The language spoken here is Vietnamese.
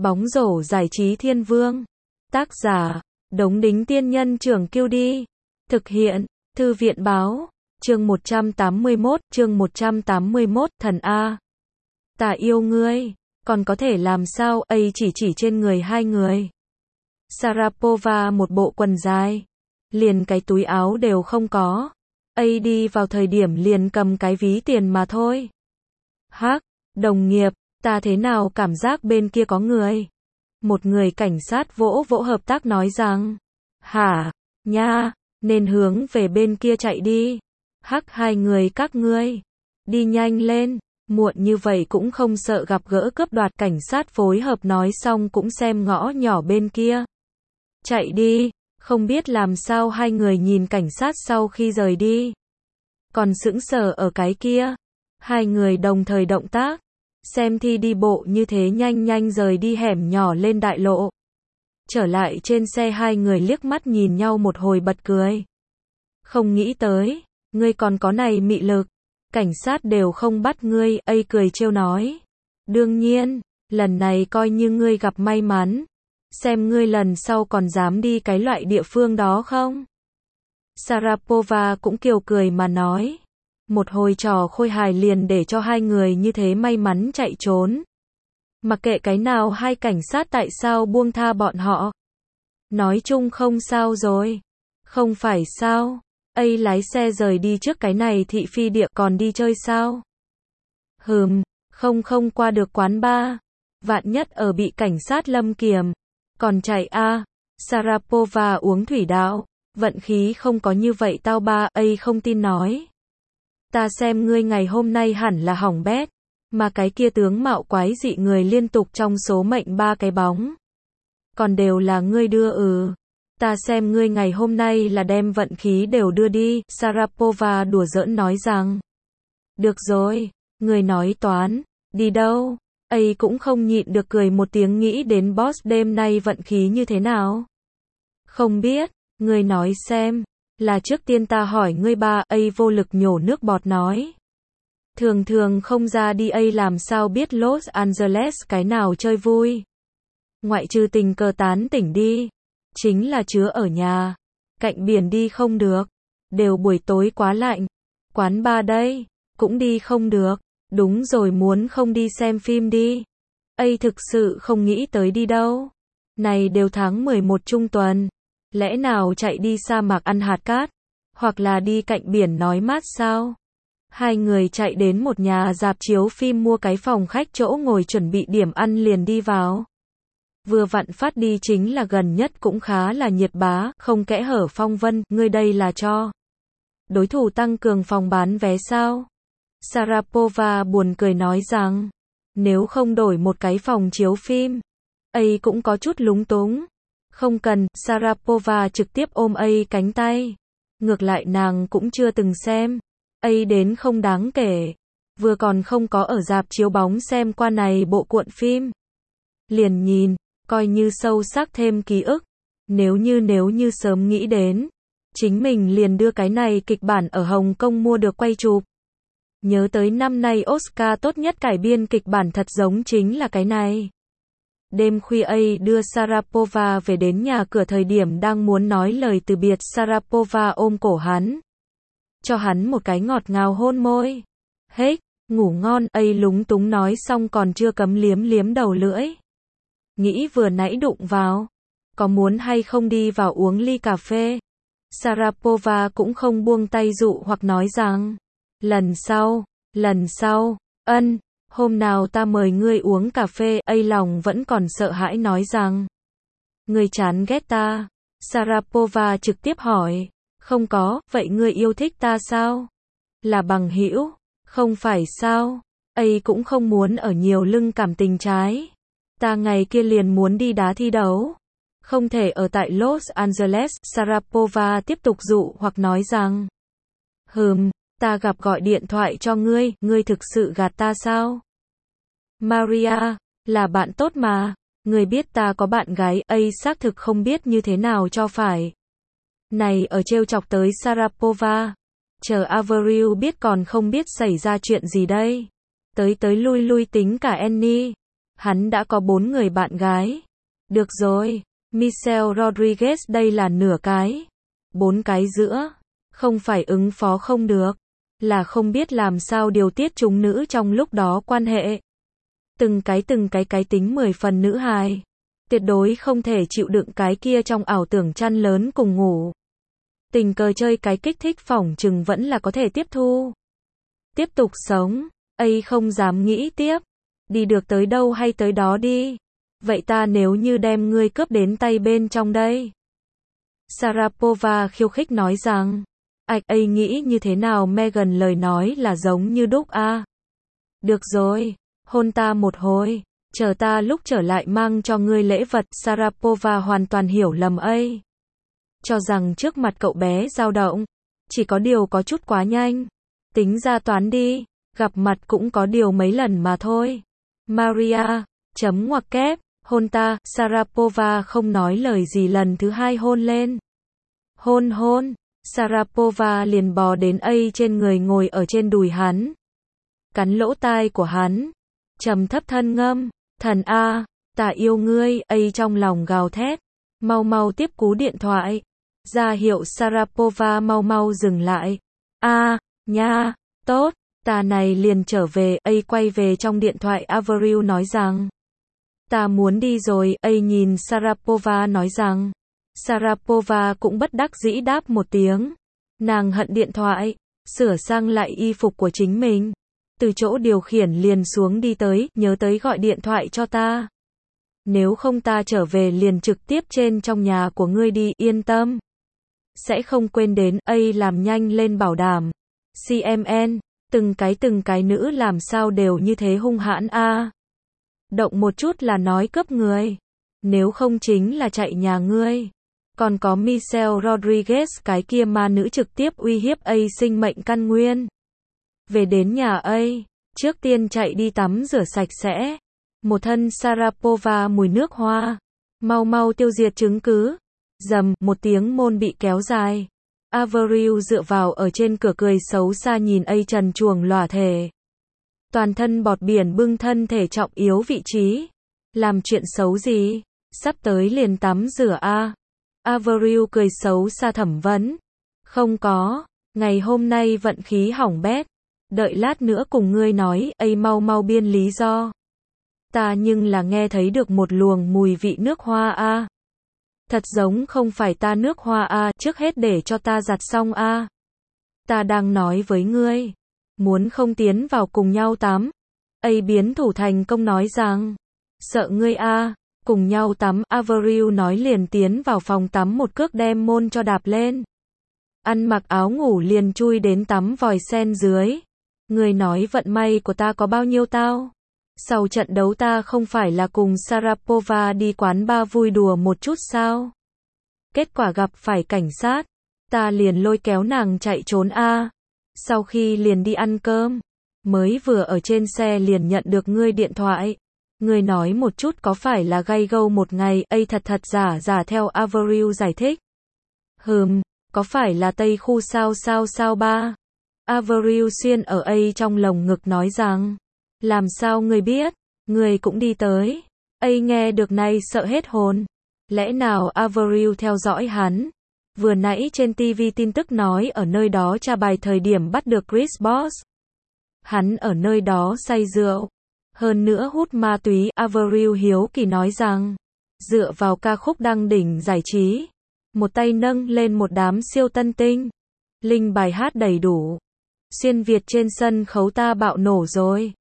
Bóng rổ giải trí thiên vương. Tác giả, Đống Đính Tiên Nhân Trưởng Kiêu Đi. Thực hiện, Thư viện Báo. Chương 181, Thần A. Ta yêu ngươi, còn có thể làm sao, ấy chỉ trên người hai người. Sharapova một bộ quần dài, liền cái túi áo đều không có. ấy đi vào thời điểm liền cầm cái ví tiền mà thôi. Hắc, đồng nghiệp, ta thế nào cảm giác bên kia có người. Một người cảnh sát vỗ vỗ hợp tác nói rằng, hả, nha, nên hướng về bên kia chạy đi. Hắc, hai người các ngươi, đi nhanh lên, muộn như vậy cũng không sợ gặp gỡ cướp đoạt. Cảnh sát phối hợp nói xong cũng xem ngõ nhỏ bên kia. Chạy đi, không biết làm sao hai người nhìn cảnh sát sau khi rời đi. Còn sững sờ ở cái kia. Hai người đồng thời động tác. Xem thi đi bộ như thế nhanh nhanh rời đi hẻm nhỏ lên đại lộ. Trở lại trên xe hai người liếc mắt nhìn nhau một hồi bật cười. Không nghĩ tới, ngươi còn có này mị lực. Cảnh sát đều không bắt ngươi, ấy cười trêu nói. Đương nhiên, lần này coi như ngươi gặp may mắn. Xem ngươi lần sau còn dám đi cái loại địa phương đó không? Sharapova cũng kiều cười mà nói. Một hồi trò khôi hài liền để cho hai người như thế may mắn chạy trốn. Mặc kệ cái nào hai cảnh sát tại sao buông tha bọn họ. Nói chung không sao rồi. Không phải sao? ấy lái xe rời đi trước cái này thị phi địa còn đi chơi sao? Không qua được quán bar. Vạn nhất ở bị cảnh sát lâm kiềm. Còn chạy a. Sharapova uống thủy đạo. Vận khí không có như vậy tao ba, ấy không tin nói. Ta xem ngươi ngày hôm nay hẳn là hỏng bét. Mà cái kia tướng mạo quái dị người liên tục trong số mệnh ba cái bóng. Còn đều là ngươi đưa Ta xem ngươi ngày hôm nay là đem vận khí đều đưa đi. Sharapova đùa giỡn nói rằng. Được rồi, ngươi nói toán, đi đâu? ấy cũng không nhịn được cười một tiếng nghĩ đến boss đêm nay vận khí như thế nào. Không biết, ngươi nói xem. Là trước tiên ta hỏi ngươi ba, ấy vô lực nhổ nước bọt nói. Thường không ra đi ấy làm sao biết Los Angeles cái nào chơi vui. Ngoại trừ tình cờ tán tỉnh đi. Chính là chứa ở nhà. Cạnh biển đi không được. Đều buổi tối quá lạnh. Quán bar đây, cũng đi không được. Đúng rồi muốn không đi xem phim đi. ấy thực sự không nghĩ tới đi đâu. Này đều tháng 11 trung tuần. Lẽ nào chạy đi sa mạc ăn hạt cát? Hoặc là đi cạnh biển nói mát sao? Hai người chạy đến một nhà rạp chiếu phim mua cái phòng khách chỗ ngồi chuẩn bị điểm ăn liền đi vào. Vừa vặn phát đi chính là gần nhất cũng khá là nhiệt bá, không kẽ hở phong vân, ngươi đây là cho đối thủ tăng cường phòng bán vé sao? Sharapova buồn cười nói rằng, nếu không đổi một cái phòng chiếu phim, ấy cũng có chút lúng túng. Không cần, Sharapova trực tiếp ôm ấy cánh tay. Ngược lại nàng cũng chưa từng xem. ấy đến không đáng kể. Vừa còn không có ở rạp chiếu bóng xem qua này bộ cuộn phim. Liền nhìn, coi như sâu sắc thêm ký ức. Nếu như sớm nghĩ đến. Chính mình liền đưa cái này kịch bản ở Hồng Kông mua được quay chụp. Nhớ tới năm nay Oscar tốt nhất cải biên kịch bản thật giống chính là cái này. Đêm khuya ấy đưa Sharapova về đến nhà cửa thời điểm đang muốn nói lời từ biệt Sharapova ôm cổ hắn. Cho hắn một cái ngọt ngào hôn môi. Hết, ngủ ngon, ấy lúng túng nói xong còn chưa cấm liếm đầu lưỡi. Nghĩ vừa nãy đụng vào. Có muốn hay không đi vào uống ly cà phê? Sharapova cũng không buông tay dụ hoặc nói rằng. Lần sau, hôm nào ta mời ngươi uống cà phê, ấy lòng vẫn còn sợ hãi nói rằng. Ngươi chán ghét ta. Sharapova trực tiếp hỏi. Không có, vậy ngươi yêu thích ta sao? Là bằng hữu, không phải sao? ấy cũng không muốn ở nhiều lưng cảm tình trái. Ta ngày kia liền muốn đi đá thi đấu. Không thể ở tại Los Angeles. Sharapova tiếp tục dụ hoặc nói rằng. Ta gặp gọi điện thoại cho ngươi thực sự gạt ta sao? Maria, là bạn tốt mà. Ngươi biết ta có bạn gái, ấy xác thực không biết như thế nào cho phải. Này ở trêu chọc tới Sharapova. Chờ Avril biết còn không biết xảy ra chuyện gì đây. Tới lui tính cả Annie. Hắn đã có 4 người bạn gái. Được rồi, Michelle Rodriguez đây là nửa cái. 4 cái giữa. Không phải ứng phó không được. Là không biết làm sao điều tiết chúng nữ trong lúc đó quan hệ. Từng cái tính 10 phần nữ hài. Tuyệt đối không thể chịu đựng cái kia trong ảo tưởng chăn lớn cùng ngủ. Tình cờ chơi cái kích thích phỏng chừng vẫn là có thể tiếp thu. Tiếp tục sống, ấy không dám nghĩ tiếp. Đi được tới đâu hay tới đó đi. Vậy ta nếu như đem ngươi cướp đến tay bên trong đây. Sharapova khiêu khích nói rằng. Ạch ấy nghĩ như thế nào Megan lời nói là giống như đúc a. Được rồi, hôn ta một hồi. Chờ ta lúc trở lại mang cho ngươi lễ vật. Sharapova hoàn toàn hiểu lầm ấy. Cho rằng trước mặt cậu bé dao động. Chỉ có điều có chút quá nhanh. Tính ra toán đi. Gặp mặt cũng có điều mấy lần mà thôi. Maria, chấm ngoặc kép, hôn ta. Sharapova không nói lời gì lần thứ hai hôn lên. Hôn. Sharapova liền bò đến ấy trên người ngồi ở trên đùi hắn. Cắn lỗ tai của hắn. Trầm thấp thân ngâm. Thần a, ta yêu ngươi, ấy trong lòng gào thét. Mau tiếp cú điện thoại. Ra hiệu Sharapova mau dừng lại. Nha, tốt, ta này liền trở về, ấy quay về trong điện thoại Avril nói rằng. Ta muốn đi rồi, ấy nhìn Sharapova nói rằng. Sharapova cũng bất đắc dĩ đáp một tiếng. Nàng hận điện thoại, sửa sang lại y phục của chính mình. Từ chỗ điều khiển liền xuống đi tới, nhớ tới gọi điện thoại cho ta. Nếu không ta trở về liền trực tiếp trên trong nhà của ngươi đi, yên tâm. Sẽ không quên đến, ấy làm nhanh lên bảo đảm. CMN, từng cái nữ làm sao đều như thế hung hãn a. Động một chút là nói cướp người. Nếu không chính là chạy nhà ngươi. Còn có Michelle Rodriguez cái kia ma nữ trực tiếp uy hiếp ấy sinh mệnh căn nguyên. Về đến nhà ấy, trước tiên chạy đi tắm rửa sạch sẽ. Một thân Sharapova mùi nước hoa. Mau tiêu diệt chứng cứ. Rầm, một tiếng môn bị kéo dài. Avril dựa vào ở trên cửa cười xấu xa nhìn ấy trần truồng lòa thể. Toàn thân bọt biển bưng thân thể trọng yếu vị trí. Làm chuyện xấu gì? Sắp tới liền tắm rửa a. Avril cười xấu xa thẩm vấn. Không có, ngày hôm nay vận khí hỏng bét. Đợi lát nữa cùng ngươi nói, ấy mau biên lý do. Ta nhưng là nghe thấy được một luồng mùi vị nước hoa a. Thật giống không phải ta nước hoa a, trước hết để cho ta giặt xong a. Ta đang nói với ngươi, muốn không tiến vào cùng nhau tắm. Ấy biến thủ thành công nói rằng, sợ ngươi a, cùng nhau tắm. Avril nói liền tiến vào phòng tắm một cước đem môn cho đạp lên. Ăn mặc áo ngủ liền chui đến tắm vòi sen dưới. Ngươi nói vận may của ta có bao nhiêu tao? Sau trận đấu ta không phải là cùng Sharapova đi quán bar vui đùa một chút sao? Kết quả gặp phải cảnh sát. Ta liền lôi kéo nàng chạy trốn a. Sau khi liền đi ăn cơm. Mới vừa ở trên xe liền nhận được ngươi điện thoại. Ngươi nói một chút có phải là gay go một ngày, ấy thật giả theo Avril giải thích. Có phải là Tây khu sao ba? Avril xuyên ở ấy trong lồng ngực nói rằng. Làm sao ngươi biết? Ngươi cũng đi tới. Ấy nghe được này sợ hết hồn. Lẽ nào Avril theo dõi hắn? Vừa nãy trên TV tin tức nói ở nơi đó tra bài thời điểm bắt được Chris Bosh. Hắn ở nơi đó say rượu. Hơn nữa hút ma túy. Avril hiếu kỳ nói rằng. Dựa vào ca khúc đăng đỉnh giải trí. Một tay nâng lên một đám siêu tân tinh. Linh bài hát đầy đủ. Xuyên Việt trên sân khấu ta bạo nổ rồi.